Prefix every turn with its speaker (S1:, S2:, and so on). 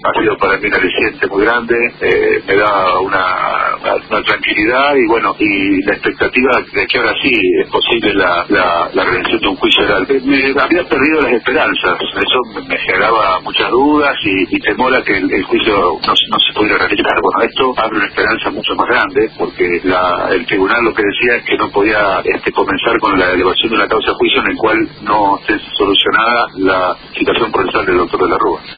S1: ha sido para mí un aliciente muy grande, me da una tranquilidad y bueno, y la expectativa de que ahora sí es posible la realización de un juicio oral. Me había perdido las esperanzas, eso me generaba muchas dudas y temor a que el juicio no se pudiera realizar. Bueno, esto abre una esperanza mucho más grande, porque el tribunal lo que decía es que no podía comenzar con la elevación de una causa de juicio en el cual no esté solucionada la situación procesal del doctor de la Rúa.